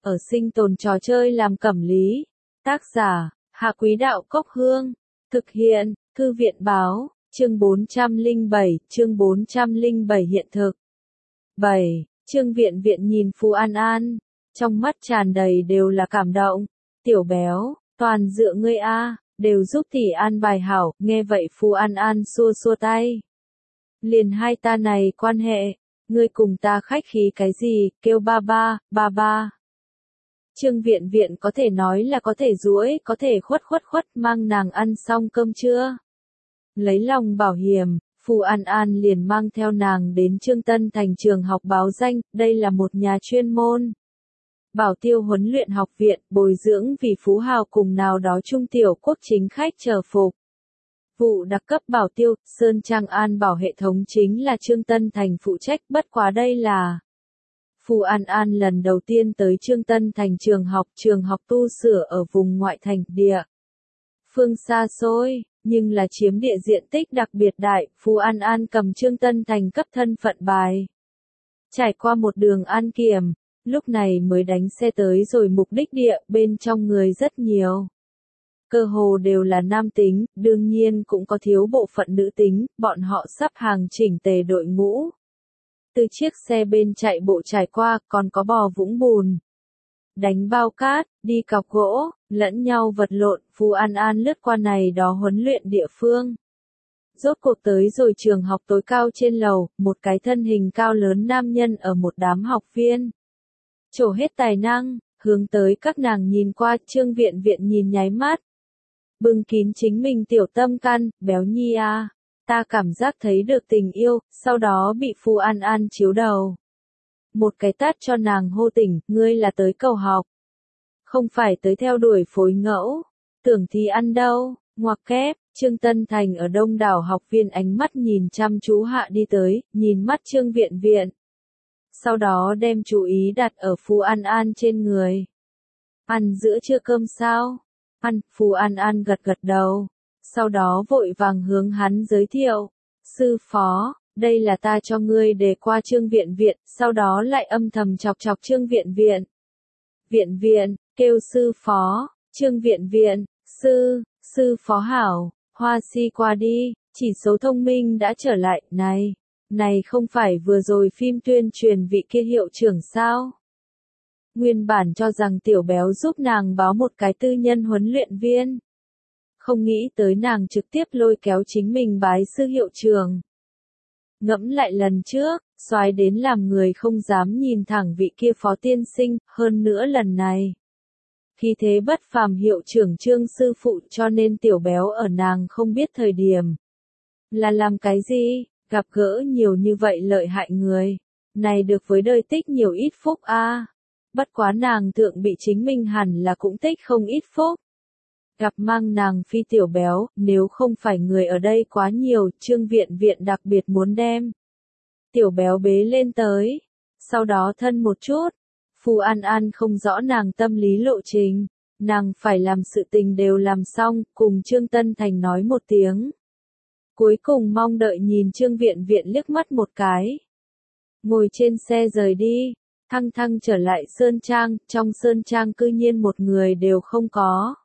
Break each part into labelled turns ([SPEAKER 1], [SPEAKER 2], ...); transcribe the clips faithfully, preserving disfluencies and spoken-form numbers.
[SPEAKER 1] ở sinh tồn trò chơi làm cẩm lý. Tác giả, Hạ Quý Đạo Cốc Hương. Thực hiện, Thư viện Báo, chương bốn trăm lẻ bảy, chương bốn trăm lẻ bảy hiện thực. bảy. Trương Viện Viện nhìn Phù An An, trong mắt tràn đầy đều là cảm động. Tiểu béo, toàn dựa ngươi a, đều giúp tỷ an bài hảo, nghe vậy Phù An An xua xua tay. Liền hai ta này quan hệ, ngươi cùng ta khách khí cái gì, kêu ba ba, ba ba. Trương Viện Viện có thể nói là có thể duỗi, có thể khuất khuất khuất mang nàng ăn xong cơm trưa. Lấy lòng bảo hiểm, Phù An An liền mang theo nàng đến Trương Tân Thành trường học báo danh, đây là một nhà chuyên môn. Bảo tiêu huấn luyện học viện, bồi dưỡng vì phú hào cùng nào đó trung tiểu quốc chính khách chờ phục. Vụ đặc cấp bảo tiêu, Sơn Trang An bảo hệ thống chính là Trương Tân Thành phụ trách, bất quá đây là Phù An An lần đầu tiên tới Trương Tân Thành trường học, trường học tu sửa ở vùng ngoại thành địa. Phương xa xôi, nhưng là chiếm địa diện tích đặc biệt đại, Phù An An cầm Trương Tân Thành cấp thân phận bài. Trải qua một đường an kiểm, lúc này mới đánh xe tới rồi mục đích địa, bên trong người rất nhiều. Cơ hồ đều là nam tính, đương nhiên cũng có thiếu bộ phận nữ tính, bọn họ sắp hàng chỉnh tề đội ngũ. Từ chiếc xe bên chạy bộ trải qua, còn có bò vũng bùn, đánh bao cát, đi cọc gỗ, lẫn nhau vật lộn, Phù An An lướt qua này đó huấn luyện địa phương. Rốt cuộc tới rồi trường học tối cao trên lầu, một cái thân hình cao lớn nam nhân ở một đám học viên. Trổ hết tài năng, hướng tới các nàng nhìn qua, Trương Viện Viện nhìn nháy mắt. Bưng kín chính mình tiểu tâm can, béo nhi a, ta cảm giác thấy được tình yêu, sau đó bị Phù An An chiếu đầu. Một cái tát cho nàng hô tỉnh, ngươi là tới cầu học. Không phải tới theo đuổi phối ngẫu, tưởng thì ăn đâu, ngoặc kép, Trương Tân Thành ở đông đảo học viên ánh mắt nhìn chăm chú hạ đi tới, nhìn mắt Trương Viện Viện. Sau đó đem chú ý đặt ở Phù An An trên người. Ăn giữa trưa cơm sao? Ăn, Phù An An gật gật đầu. Sau đó vội vàng hướng hắn giới thiệu. Sư phó, đây là ta cho ngươi đề qua Trương Viện Viện, sau đó lại âm thầm chọc chọc Trương Viện Viện. Viện Viện, kêu sư phó, Trương Viện Viện, sư, sư phó hảo, Hoa Si qua đi, chỉ số thông minh đã trở lại, này, này không phải vừa rồi phim tuyên truyền vị kia hiệu trưởng sao? Nguyên bản cho rằng tiểu béo giúp nàng báo một cái tư nhân huấn luyện viên. Không nghĩ tới nàng trực tiếp lôi kéo chính mình bái sư hiệu trưởng. Ngẫm lại lần trước, xoái đến làm người không dám nhìn thẳng vị kia phó tiên sinh, hơn nữa lần này. Khi thế bất phàm hiệu trưởng Trương sư phụ cho nên tiểu béo ở nàng không biết thời điểm. Là làm cái gì, gặp gỡ nhiều như vậy lợi hại người. Này được với đời tích nhiều ít phúc a. Bất quá nàng thượng bị chính mình hẳn là cũng tích không ít phúc. Gặp mang nàng phi tiểu béo, nếu không phải người ở đây quá nhiều, Trương Viện Viện đặc biệt muốn đem. Tiểu béo bế lên tới, sau đó thân một chút. Phù An An không rõ nàng tâm lý lộ trình, nàng phải làm sự tình đều làm xong, cùng Trương Tân Thành nói một tiếng. Cuối cùng mong đợi nhìn Trương Viện Viện liếc mắt một cái. Ngồi trên xe rời đi, thăng thăng trở lại Sơn Trang, trong Sơn Trang cư nhiên một người đều không có.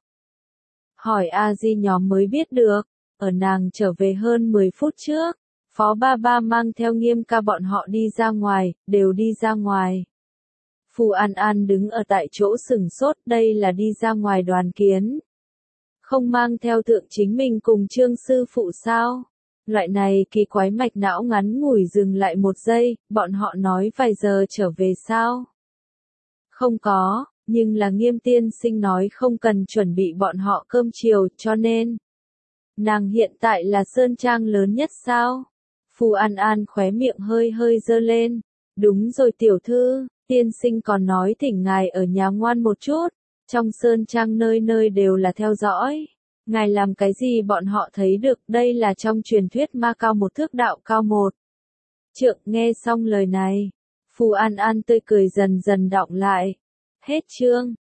[SPEAKER 1] Hỏi A Di nhóm mới biết được, ở nàng trở về hơn mười phút trước, Phó Ba Ba mang theo Nghiêm ca bọn họ đi ra ngoài, đều đi ra ngoài. Phù An An đứng ở tại chỗ sừng sốt, đây là đi ra ngoài đoàn kiến. Không mang theo thượng chính mình cùng Trương sư phụ sao? Loại này kỳ quái mạch não ngắn ngủi dừng lại một giây, bọn họ nói vài giờ trở về sao? Không có, nhưng là Nghiêm tiên sinh nói không cần chuẩn bị bọn họ cơm chiều, cho nên. Nàng hiện tại là Sơn Trang lớn nhất sao? Phù An An khóe miệng hơi hơi dơ lên. Đúng rồi tiểu thư, tiên sinh còn nói thỉnh ngài ở nhà ngoan một chút, trong Sơn Trang nơi nơi đều là theo dõi. Ngài làm cái gì bọn họ thấy được, đây là trong truyền thuyết ma cao một thước đạo cao một trượng. Nghe xong lời này, Phù An An tươi cười dần dần đọng lại. Hết chương.